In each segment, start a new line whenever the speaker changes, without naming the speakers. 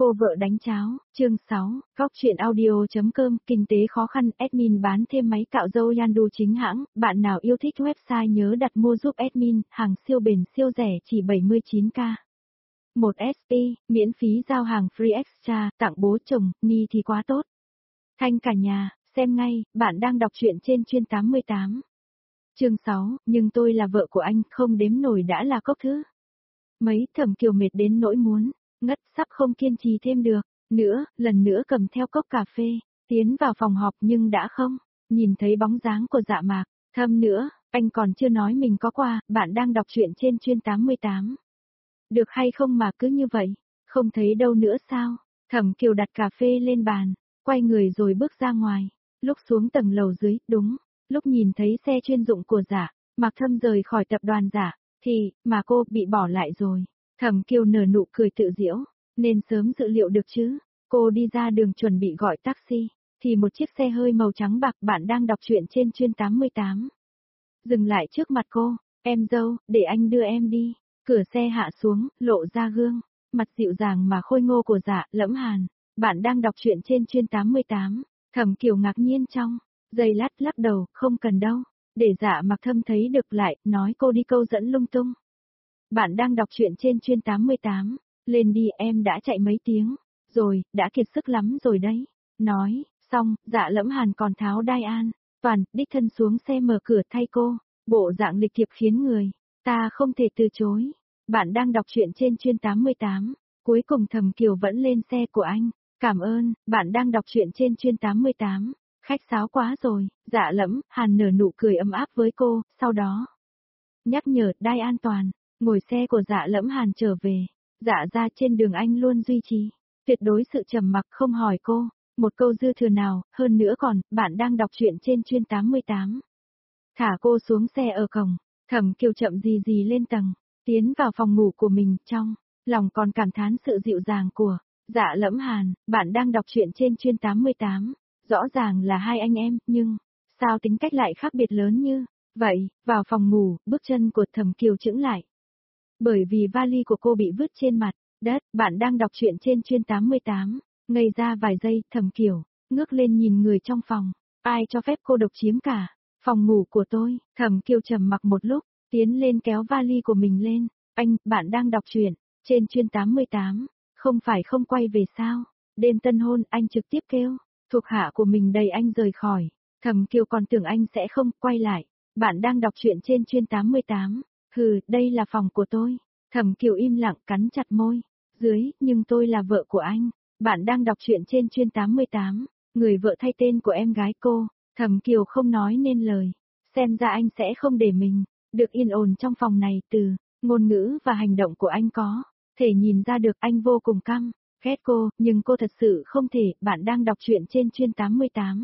Cô vợ đánh cháo, chương 6, Góc truyện audio.com, kinh tế khó khăn, admin bán thêm máy cạo râu Yandu chính hãng, bạn nào yêu thích website nhớ đặt mua giúp admin, hàng siêu bền siêu rẻ chỉ 79k. 1 SP, miễn phí giao hàng free extra, tặng bố chồng, ni thì quá tốt. Thanh cả nhà, xem ngay, bạn đang đọc truyện trên chuyên 88. Chương 6, nhưng tôi là vợ của anh, không đếm nổi đã là cốc thứ. Mấy Thẩm Kiều mệt đến nỗi muốn ngất, sắp không kiên trì thêm được nữa, lần nữa cầm theo cốc cà phê, tiến vào phòng họp nhưng đã không nhìn thấy bóng dáng của Dạ Mạc Thâm nữa, anh còn chưa nói mình có qua, bạn đang đọc truyện trên chuyên 88. Được hay không mà cứ như vậy, không thấy đâu nữa sao? Thẩm Kiều đặt cà phê lên bàn, quay người rồi bước ra ngoài, lúc xuống tầng lầu dưới, đúng, lúc nhìn thấy xe chuyên dụng của Dạ Mạc Thâm rời khỏi tập đoàn Dạ, thì, mà cô bị bỏ lại rồi. Thẩm Kiều nở nụ cười tự giễu, nên sớm dự liệu được chứ. Cô đi ra đường chuẩn bị gọi taxi, thì một chiếc xe hơi màu trắng bạc bạn đang đọc truyện trên chuyên 88. Dừng lại trước mặt cô, em dâu, để anh đưa em đi. Cửa xe hạ xuống, lộ ra gương, mặt dịu dàng mà khôi ngô của Dạ Lẫm Hàn. Bạn đang đọc truyện trên chuyên 88. Thẩm Kiều ngạc nhiên trong giây lát lắc đầu, không cần đâu. Để Dạ Mạc Thâm thấy được lại, nói cô đi câu dẫn lung tung. Bạn đang đọc truyện trên chuyên 88, lên đi em đã chạy mấy tiếng, rồi, đã kiệt sức lắm rồi đấy. Nói, xong, Dạ Lẫm Hàn còn tháo đai an, toàn, đích thân xuống xe mở cửa thay cô, bộ dạng lịch thiệp khiến người ta không thể từ chối. Bạn đang đọc truyện trên chuyên 88, cuối cùng Thẩm Kiều vẫn lên xe của anh, cảm ơn, bạn đang đọc truyện trên chuyên 88. Khách sáo quá rồi, Dạ Lẫm Hàn nở nụ cười ấm áp với cô, sau đó nhắc nhở đai an toàn, ngồi xe của Dạ Lẫm Hàn trở về. Dạ ra trên đường anh luôn duy trì tuyệt đối sự trầm mặc, không hỏi cô một câu dư thừa nào, hơn nữa còn, bạn đang đọc truyện trên chuyên 88. Thả cô xuống xe ở cổng, Thẩm Kiều chậm gì lên tầng, tiến vào phòng ngủ của mình, trong lòng còn cảm thán sự dịu dàng của Dạ Lẫm Hàn. Bạn đang đọc truyện trên chuyên 88. Rõ ràng là hai anh em, nhưng sao tính cách lại khác biệt lớn như vậy? Vào phòng ngủ, bước chân của Thẩm Kiều chững lại. Bởi vì vali của cô bị vứt trên mặt đất. Bạn đang đọc truyện trên chuyên 88. Ngây ra vài giây, Thẩm Kiều ngước lên nhìn người trong phòng. Ai cho phép cô độc chiếm cả phòng ngủ của tôi? Thẩm Kiều trầm mặc một lúc, tiến lên kéo vali của mình lên. Anh, bạn đang đọc truyện trên chuyên 88. Không phải không quay về sao? Đêm tân hôn, anh trực tiếp kêu thuộc hạ của mình đẩy anh rời khỏi. Thẩm Kiều còn tưởng anh sẽ không quay lại. Bạn đang đọc truyện trên chuyên 88. Hừ, đây là phòng của tôi. Thẩm Kiều im lặng cắn chặt môi dưới, nhưng tôi là vợ của anh. Bạn đang đọc truyện trên chuyên 88. Người vợ thay tên của em gái cô. Thẩm Kiều không nói nên lời. Xem ra anh sẽ không để mình được yên ổn trong phòng này. Từ ngôn ngữ và hành động của anh có thể nhìn ra được anh vô cùng căm ghét cô, nhưng cô thật sự không thể. Bạn đang đọc truyện trên chuyên 88.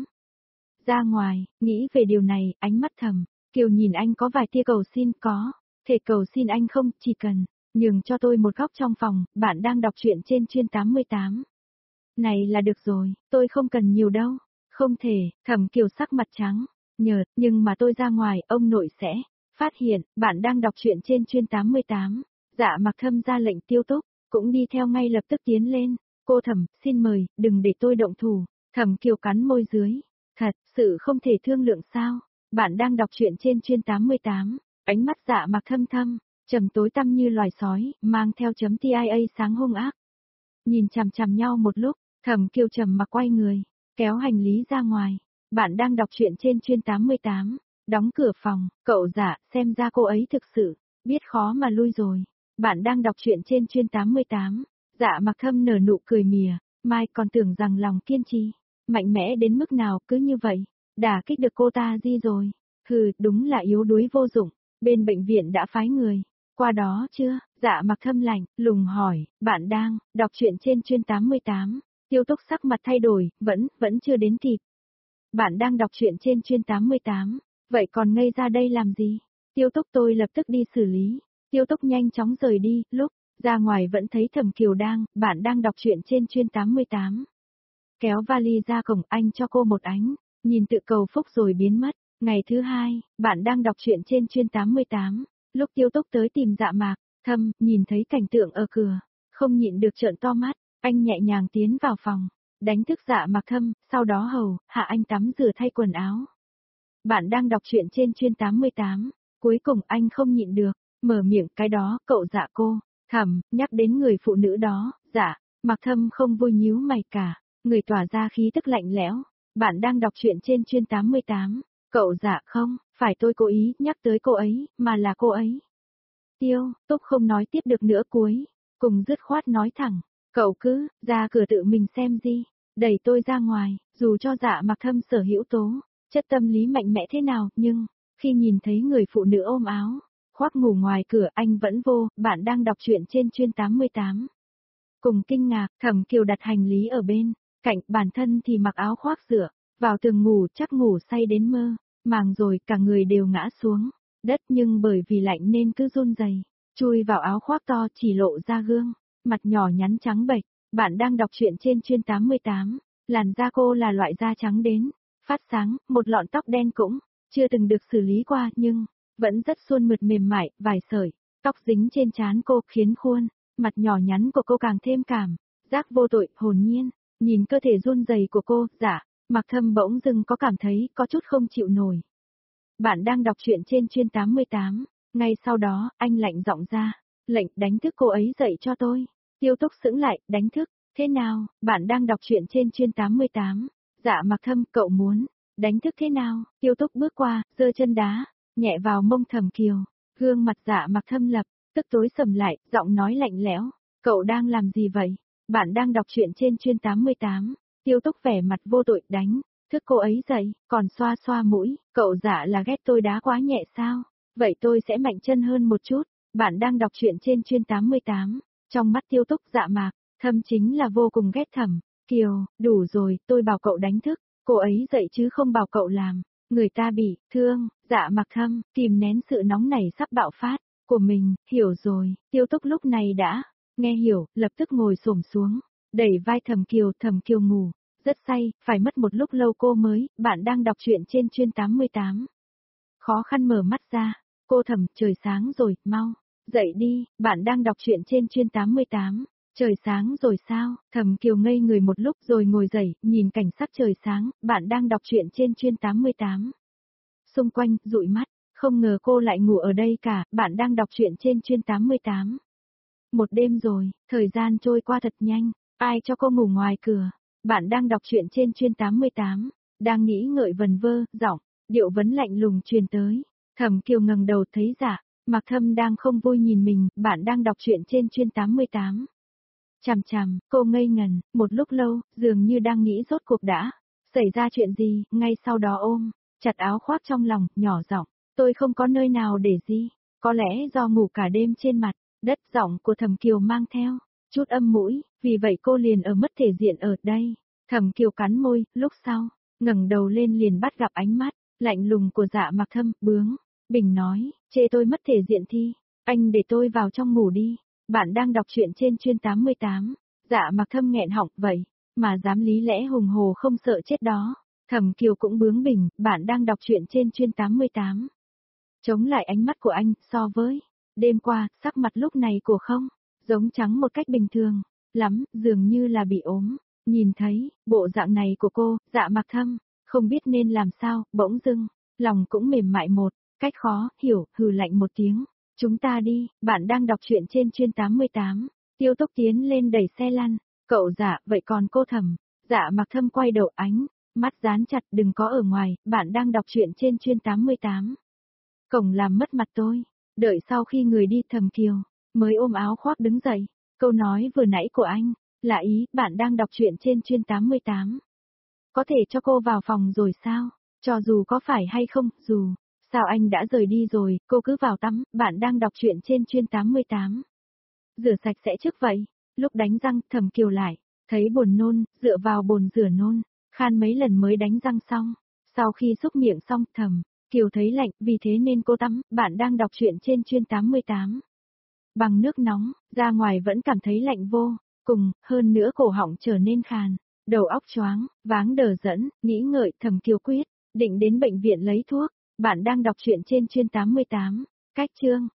Ra ngoài, nghĩ về điều này, ánh mắt Thẩm Kiều nhìn anh có vài tia cầu xin. Có thể cầu xin anh không, chỉ cần nhường cho tôi một góc trong phòng. Bạn đang đọc truyện trên chuyên 88. Này là được rồi, tôi không cần nhiều đâu. Không thể, Thẩm Kiều sắc mặt trắng nhợt, nhưng mà tôi ra ngoài, ông nội sẽ phát hiện. Bạn đang đọc truyện trên chuyên 88. Dạ Mạc Thâm ra lệnh Tiêu Túc cũng đi theo ngay lập tức tiến lên. Cô Thẩm, xin mời, đừng để tôi động thủ. Thẩm Kiều cắn môi dưới. Thật sự không thể thương lượng sao? Bạn đang đọc truyện trên chuyên 88. Ánh mắt Dạ Mạc Thâm trầm tối tăm như loài sói, mang theo chấm TIA sáng hung ác. Nhìn chằm chằm nhau một lúc, Thẩm Kiều trầm mặc quay người, kéo hành lý ra ngoài. Bạn đang đọc truyện trên chuyên 88. Đóng cửa phòng, cậu Dạ, xem ra cô ấy thực sự biết khó mà lui rồi. Bạn đang đọc truyện trên chuyên 88. Dạ Mạc Thâm nở nụ cười mỉa, mai còn tưởng rằng lòng kiên trì mạnh mẽ đến mức nào, cứ như vậy đả kích được cô ta gì rồi. Hừ, đúng là yếu đuối vô dụng. Bên bệnh viện đã phái người qua đó chưa? Dạ Mạc Thâm lạnh lùng hỏi. Bạn đang đọc truyện trên chuyên 88. Tiêu Túc sắc mặt thay đổi, vẫn chưa đến kịp. Bạn đang đọc truyện trên chuyên 88. Vậy còn ngây ra đây làm gì? Tiêu Túc, tôi lập tức đi xử lý. Tiêu Túc nhanh chóng rời đi, lúc ra ngoài vẫn thấy Thẩm Kiều bạn đang đọc truyện trên chuyên 88. Kéo vali ra cổng, anh cho cô một ánh nhìn tự cầu phúc rồi biến mất. Ngày thứ hai, bạn đang đọc truyện trên chuyên 88. Lúc Tiêu Túc tới tìm Dạ Mạc Thâm, nhìn thấy cảnh tượng ở cửa, không nhịn được trợn to mắt. Anh nhẹ nhàng tiến vào phòng, đánh thức Dạ Mặc Thâm, sau đó hầu hạ anh tắm rửa thay quần áo. Bạn đang đọc truyện trên chuyên 88. Cuối cùng anh không nhịn được, mở miệng cái đó, cậu Dạ cô. Thầm, nhắc đến người phụ nữ đó, Dạ, Mặc Thâm không vui nhíu mày cả, người tỏa ra khí tức lạnh lẽo. Bạn đang đọc truyện trên chuyên 88. Cậu Dạ không, phải tôi cố ý nhắc tới cô ấy, mà là cô ấy. Tiêu, Túc không nói tiếp được nữa cuối, cùng dứt khoát nói thẳng, cậu cứ, ra cửa tự mình xem gì, đẩy tôi ra ngoài, dù cho Dạ Mặc Thâm sở hữu tố, chất tâm lý mạnh mẽ thế nào, nhưng, khi nhìn thấy người phụ nữ ôm áo, khoác ngủ ngoài cửa anh vẫn vô, bạn đang đọc truyện trên chuyên 88. Cùng kinh ngạc, Thẩm Kiều đặt hành lý ở bên, cạnh bản thân thì mặc áo khoác rửa, vào tường ngủ chắc ngủ say đến mơ, màng rồi cả người đều ngã xuống đất nhưng bởi vì lạnh nên cứ run rẩy, chui vào áo khoác to chỉ lộ ra gương, mặt nhỏ nhắn trắng bệch. Bạn đang đọc truyện trên chuyên 88, làn da cô là loại da trắng đến, phát sáng, một lọn tóc đen cũng chưa từng được xử lý qua nhưng vẫn rất suôn mượt mềm mại, vài sợi tóc dính trên trán cô khiến khuôn mặt nhỏ nhắn của cô càng thêm cảm giác vô tội, hồn nhiên. Nhìn cơ thể run rẩy của cô, Dạ Mặc Thâm bỗng dưng có cảm thấy có chút không chịu nổi. Bạn đang đọc truyện trên chuyên 88, ngay sau đó, anh lạnh giọng ra, lệnh đánh thức cô ấy dậy cho tôi. Tiêu Túc sững lại, đánh thức, thế nào, bạn đang đọc truyện trên chuyên 88. Dạ Mặc Thâm, cậu muốn đánh thức thế nào? Tiêu Túc bước qua, giơ chân đá nhẹ vào mông Thẩm Kiều, gương mặt Dạ Mặc Thâm lập tức tối sầm lại, giọng nói lạnh lẽo, cậu đang làm gì vậy? Bạn đang đọc truyện trên chuyên 88. Tiêu Túc vẻ mặt vô tội, đánh thức cô ấy dậy, còn xoa xoa mũi, cậu Dạ là ghét tôi đá quá nhẹ sao? Vậy tôi sẽ mạnh chân hơn một chút. Bạn đang đọc truyện trên chuyên 88. Trong mắt Tiêu Túc, Dạ Mặc Thâm chính là vô cùng ghét Thẩm Kiều, đủ rồi, tôi bảo cậu đánh thức cô ấy dậy chứ không bảo cậu làm. Người ta bị thương. Dạ Mặc Thâm kìm nén sự nóng nảy sắp bạo phát của mình, hiểu rồi. Tiêu Túc lúc này đã nghe hiểu, lập tức ngồi xổm xuống, đẩy vai Thẩm Kiều ngủ rất say, phải mất một lúc lâu cô mới. Bạn đang đọc truyện trên chuyên 88. Khó khăn mở mắt ra, cô Thẩm, trời sáng rồi, mau dậy đi. Bạn đang đọc truyện trên chuyên 88. Trời sáng rồi sao? Thẩm Kiều ngây người một lúc rồi ngồi dậy, nhìn cảnh sắc trời sáng. Bạn đang đọc truyện trên chuyên 88. Xung quanh, dụi mắt, không ngờ cô lại ngủ ở đây cả. Bạn đang đọc truyện trên chuyên 88. Một đêm rồi, thời gian trôi qua thật nhanh, ai cho cô ngủ ngoài cửa? Bạn đang đọc truyện trên chuyên 88. Đang nghĩ ngợi vần vơ, giọng điệu vấn lạnh lùng truyền tới. Thẩm Kiều ngẩng đầu thấy Dạ Mặc Thâm đang không vui nhìn mình. Bạn đang đọc truyện trên chuyên 88. Chằm chằm, cô ngây ngần, một lúc lâu, dường như đang nghĩ rốt cuộc đã xảy ra chuyện gì, ngay sau đó ôm chặt áo khoác trong lòng, nhỏ giọng, tôi không có nơi nào để gì, có lẽ do ngủ cả đêm trên mặt đất. Giọng của Thẩm Kiều mang theo chút âm mũi, vì vậy cô liền ở mất thể diện ở đây. Thẩm Kiều cắn môi, lúc sau ngẩng đầu lên liền bắt gặp ánh mắt lạnh lùng của Dạ Mặc Thâm, bướng bỉnh nói, chê tôi mất thể diện thì anh để tôi vào trong ngủ đi. Bạn đang đọc truyện trên chuyên 88. Dạ Mặc Thâm nghẹn họng, vậy mà dám lý lẽ hùng hồ không sợ chết đó. Thẩm Kiều cũng bướng bỉnh. Bạn đang đọc truyện trên chuyên 88. Chống lại ánh mắt của anh, so với đêm qua, sắc mặt lúc này của không giống trắng một cách bình thường lắm, dường như là bị ốm. Nhìn thấy bộ dạng này của cô, Dạ Mặc Thâm không biết nên làm sao, bỗng dưng lòng cũng mềm mại một cách khó hiểu, hừ lạnh một tiếng. Chúng ta đi. Bạn đang đọc truyện trên chuyên 88. Tiêu Túc tiến lên đẩy xe lăn. Cậu Dạ, vậy còn cô Thẩm? Dạ Mặc Thâm quay đầu, ánh mắt dán chặt, đừng có ở ngoài. Bạn đang đọc truyện trên chuyên 88. Cổng làm mất mặt tôi. Đợi sau khi người đi, Thẩm Kiều mới ôm áo khoác đứng dậy. Câu nói vừa nãy của anh là ý bạn đang đọc truyện trên chuyên 88. Có thể cho cô vào phòng rồi sao? Cho dù có phải hay không, dù sao anh đã rời đi rồi, cô cứ vào tắm. Bạn đang đọc truyện trên chuyên 88. Rửa sạch sẽ trước vậy. Lúc đánh răng, Thẩm Kiều lại thấy buồn nôn, dựa vào bồn rửa nôn, khan mấy lần mới đánh răng xong. Sau khi xúc miệng xong, Thẩm Kiều thấy lạnh, vì thế nên cô tắm. Bạn đang đọc truyện trên chuyên 88. Bằng nước nóng, ra ngoài vẫn cảm thấy lạnh vô cùng, hơn nữa cổ họng trở nên khàn, đầu óc choáng, váng đờ dẫn, nghĩ ngợi. Thẩm Kiều quyết định đến bệnh viện lấy thuốc. Bạn đang đọc truyện trên chuyên 88. Cách chương